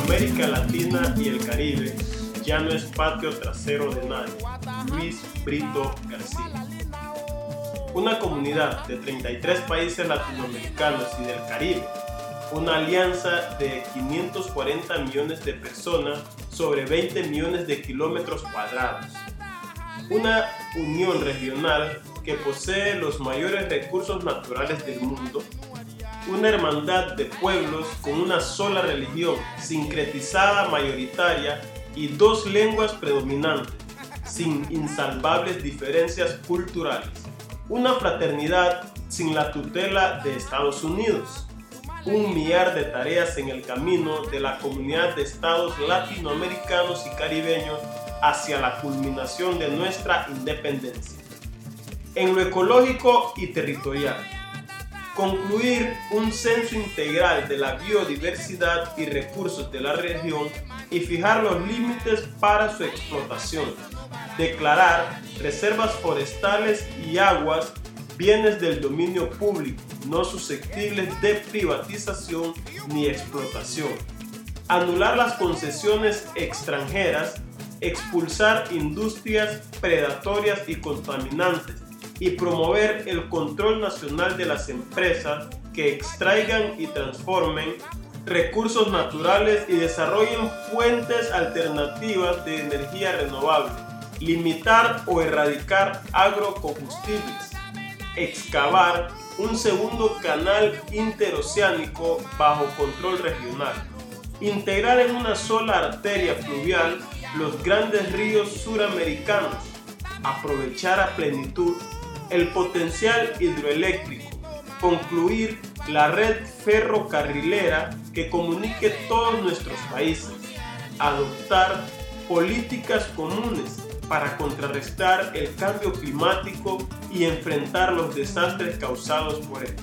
América Latina y el Caribe ya no es patio trasero de nadie. Luis Brito García. Una comunidad de 33 países latinoamericanos y del Caribe, una alianza de 540 millones de personas sobre 20 millones de kilómetros cuadrados, una unión regional que posee los mayores recursos naturales del mundo, una hermandad de pueblos con una sola religión sincretizada mayoritaria y dos lenguas predominantes, sin insalvables diferencias culturales, una fraternidad sin la tutela de Estados Unidos, un millar de tareas en el camino de la comunidad de estados latinoamericanos y caribeños hacia la culminación de nuestra independencia. En lo ecológico y territorial, concluir un censo integral de la biodiversidad y recursos de la región y fijar los límites para su explotación, declarar reservas forestales y aguas bienes del dominio público no susceptibles de privatización ni explotación, anular las concesiones extranjeras, expulsar industrias predatorias y contaminantes y promover el control nacional de las empresas que extraigan y transformen recursos naturales y desarrollen fuentes alternativas de energía renovable, limitar o erradicar agrocombustibles, excavar un segundo canal interoceánico bajo control regional, integrar en una sola arteria fluvial los grandes ríos suramericanos, aprovechar a plenitud el potencial hidroeléctrico, concluir la red ferrocarrilera que comunique todos nuestros países, adoptar políticas comunes para contrarrestar el cambio climático y enfrentar los desastres causados por él.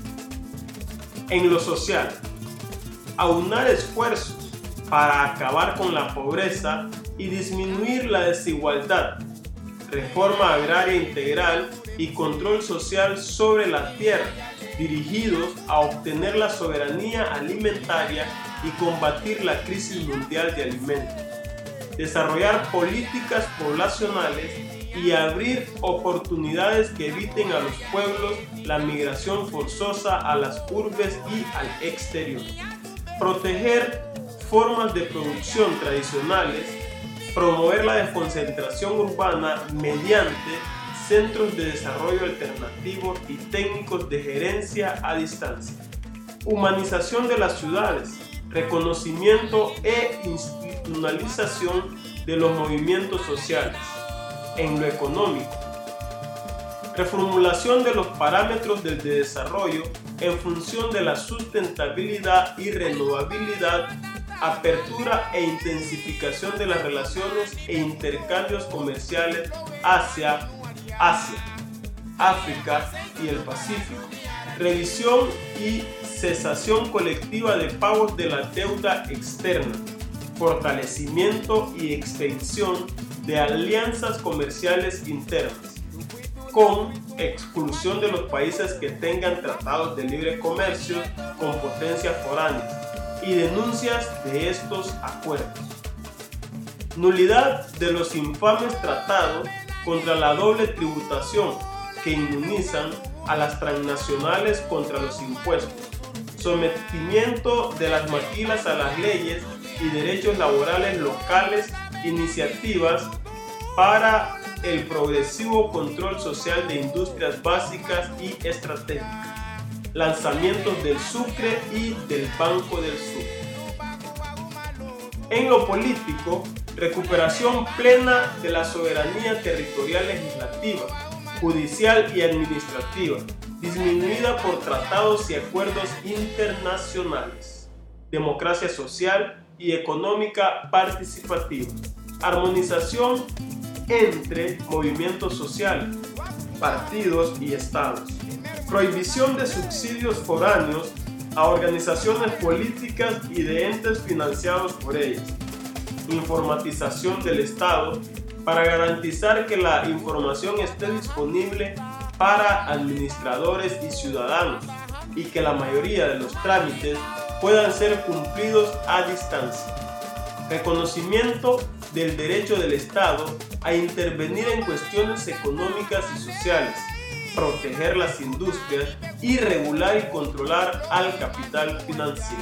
En lo social, aunar esfuerzos para acabar con la pobreza y disminuir la desigualdad, reforma agraria integral y control social sobre la tierra, dirigidos a obtener la soberanía alimentaria y combatir la crisis mundial de alimentos, desarrollar políticas poblacionales y abrir oportunidades que eviten a los pueblos la migración forzosa a las urbes y al exterior, proteger formas de producción tradicionales, promover la desconcentración urbana mediante centros de desarrollo alternativo y técnicos de gerencia a distancia, humanización de las ciudades, reconocimiento e institucionalización de los movimientos sociales. En lo económico, reformulación de los parámetros del desarrollo en función de la sustentabilidad y renovabilidad, apertura e intensificación de las relaciones e intercambios comerciales hacia Asia, África y el Pacífico, revisión y cesación colectiva de pagos de la deuda externa, fortalecimiento y extensión de alianzas comerciales internas, con exclusión de los países que tengan tratados de libre comercio con potencias foráneas y denuncias de estos acuerdos. Nulidad de los infames tratados contra la doble tributación que inmunizan a las transnacionales contra los impuestos, sometimiento de las maquilas a las leyes y derechos laborales locales, iniciativas para el progresivo control social de industrias básicas y estratégicas, lanzamientos del Sucre y del Banco del Sur. En lo político, recuperación plena de la soberanía territorial legislativa, judicial y administrativa, disminuida por tratados y acuerdos internacionales, democracia social y económica participativa, armonización entre movimientos sociales, partidos y estados, prohibición de subsidios foráneos a organizaciones políticas y de entes financiados por ellas, informatización del Estado para garantizar que la información esté disponible para administradores y ciudadanos y que la mayoría de los trámites puedan ser cumplidos a distancia. reconocimiento del derecho del Estado a intervenir en cuestiones económicas y sociales, proteger las industrias y regular y controlar al capital financiero.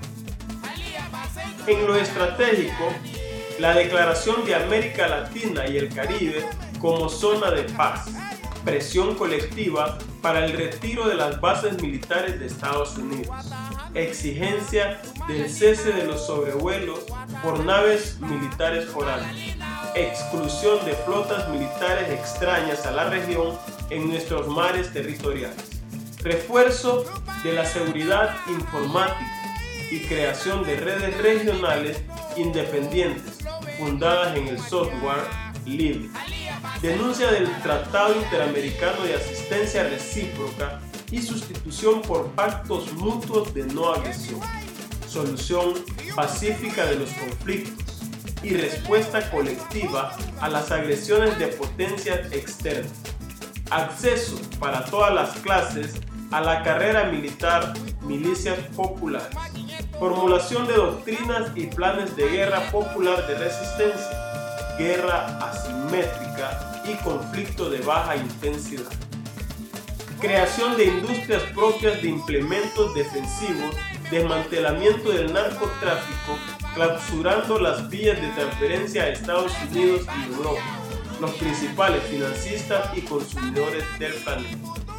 En lo estratégico, la Declaración de América Latina y el Caribe como zona de paz, presión colectiva para el retiro de las bases militares de Estados Unidos, exigencia del cese de los sobrevuelos por naves militares foráneas, exclusión de flotas militares extrañas a la región en nuestros mares territoriales, refuerzo de la seguridad informática y creación de redes regionales independientes fundadas en el software libre, denuncia del Tratado Interamericano de Asistencia Recíproca y sustitución por pactos mutuos de no agresión, solución pacífica de los conflictos y respuesta colectiva a las agresiones de potencias externas, acceso para todas las clases a la carrera militar, milicias populares, formulación de doctrinas y planes de guerra popular de resistencia, guerra asimétrica y conflicto de baja intensidad, creación de industrias propias de implementos defensivos, desmantelamiento del narcotráfico, clausurando las vías de transferencia a Estados Unidos y Europa, los principales financistas y consumidores del planeta.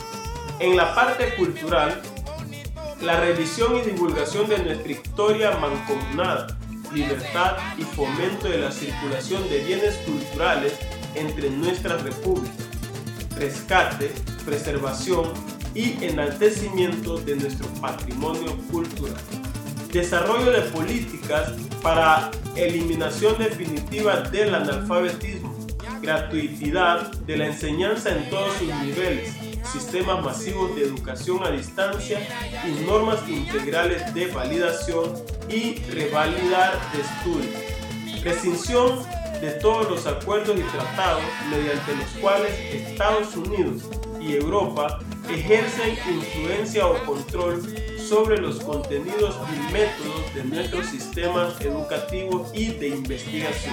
En la parte cultural, la revisión y divulgación de nuestra historia mancomunada, libertad y fomento de la circulación de bienes culturales entre nuestras repúblicas, rescate, preservación y enaltecimiento de nuestro patrimonio cultural, desarrollo de políticas para eliminación definitiva del analfabetismo, gratuidad de la enseñanza en todos sus niveles, sistemas masivos de educación a distancia y normas integrales de validación y revalidar de estudios, rescisión de todos los acuerdos y tratados mediante los cuales Estados Unidos y Europa ejercen influencia o control sobre los contenidos y métodos de nuestros sistemas educativos y de investigación.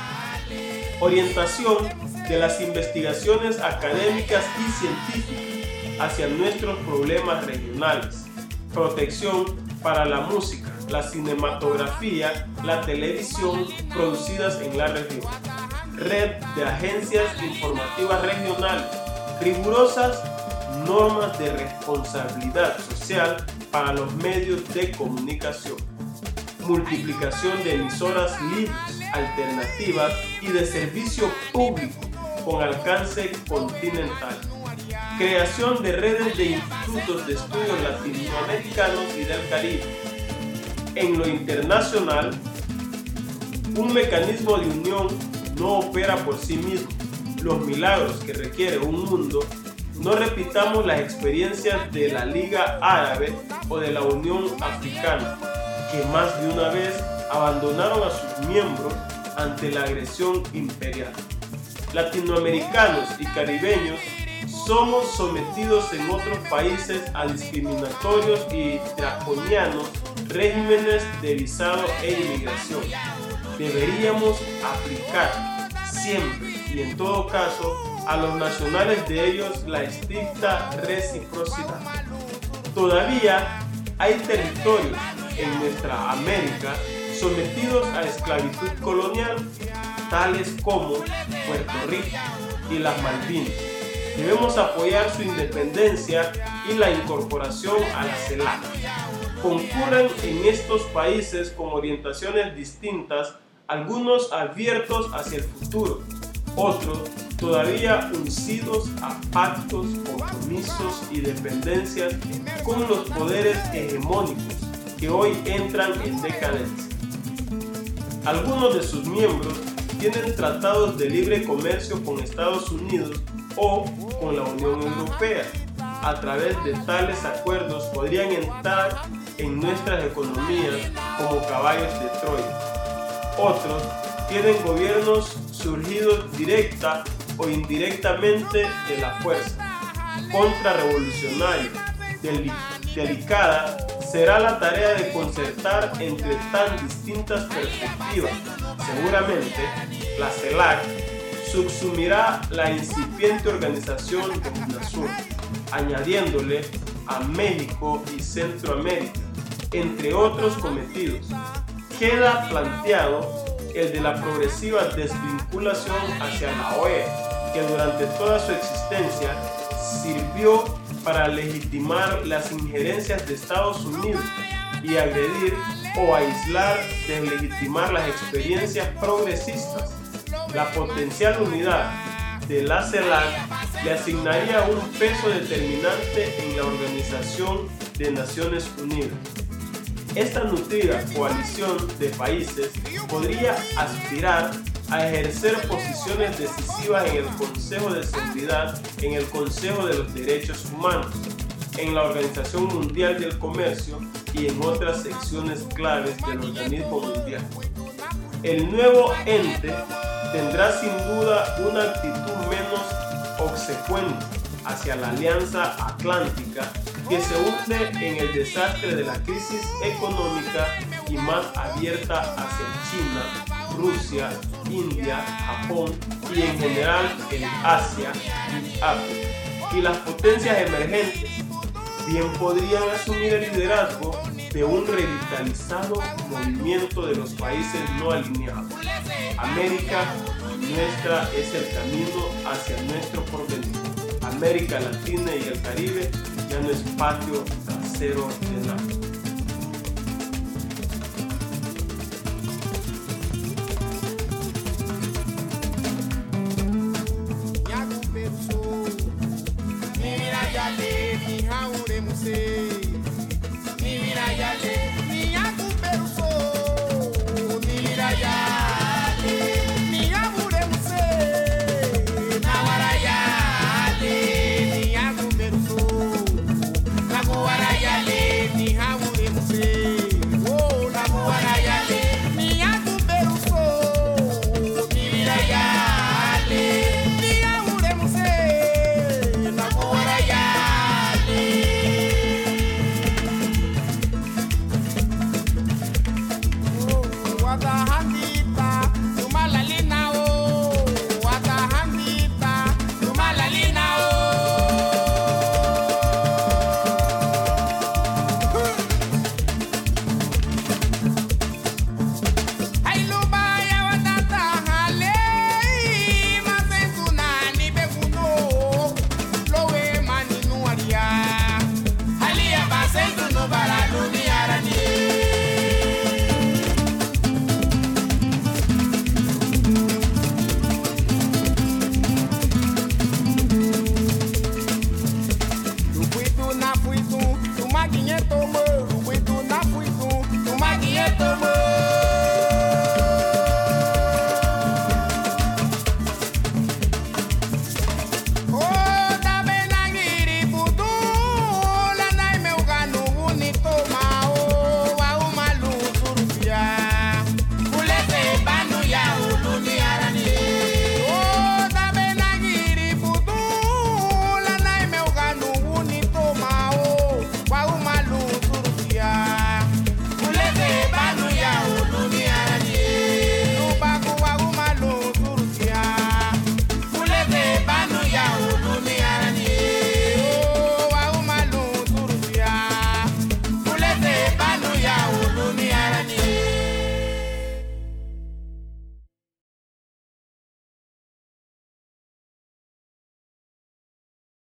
Orientación de las investigaciones académicas y científicas hacia nuestros problemas regionales. Protección para la música, la cinematografía, la televisión producidas en la región. Red de agencias informativas regionales. Rigurosas normas de responsabilidad social para los medios de comunicación. Multiplicación de emisoras libres, alternativas y de servicio público con alcance continental. Creación de redes de institutos de estudios latinoamericanos y del Caribe. En lo internacional, un mecanismo de unión no opera por sí mismo. Los milagros que requiere un mundo. No repitamos las experiencias de la Liga Árabe o de la Unión Africana, que más de una vez abandonaron a sus miembros ante la agresión imperial. Latinoamericanos y caribeños somos sometidos en otros países a discriminatorios y draconianos regímenes de visado e inmigración. Deberíamos aplicar siempre y en todo caso a los nacionales de ellos la estricta reciprocidad. Todavía hay territorios en nuestra América sometidos a esclavitud colonial, tales como Puerto Rico y las Malvinas. Debemos apoyar su independencia y la incorporación a la CELAC. Concurren en estos países con orientaciones distintas, algunos abiertos hacia el futuro, otros todavía uncidos a pactos, compromisos y dependencias con los poderes hegemónicos que hoy entran en decadencia. Algunos de sus miembros tienen tratados de libre comercio con Estados Unidos o con la Unión Europea. A través de tales acuerdos podrían entrar en nuestras economías como caballos de Troya. Otros tienen gobiernos surgidos directa o indirectamente de la fuerza, contrarrevolucionaria, delicada, será la tarea de concertar entre tan distintas perspectivas. Seguramente, la CELAC subsumirá la incipiente organización de UNASUR, añadiéndole a México y Centroamérica, entre otros cometidos. Queda planteado el de la progresiva desvinculación hacia la OEA, que durante toda su existencia sirvió para legitimar las injerencias de Estados Unidos y agredir o aislar, deslegitimar las experiencias progresistas. La potencial unidad de la CELAC le asignaría un peso determinante en la Organización de Naciones Unidas. Esta nutrida coalición de países podría aspirar a ejercer posiciones decisivas en el Consejo de Seguridad, en el Consejo de los Derechos Humanos, en la Organización Mundial del Comercio y en otras secciones claves del organismo mundial. El nuevo ente tendrá sin duda una actitud menos obsecuente hacia la Alianza Atlántica, que se hunde en el desastre de la crisis económica, y más abierta hacia China, Rusia, India, Japón y en general en Asia y África. Y las potencias emergentes bien podrían asumir el liderazgo de un revitalizado movimiento de los países no alineados. América nuestra es el camino hacia nuestro porvenir. América Latina y el Caribe ya no es patio trasero de nada. Handi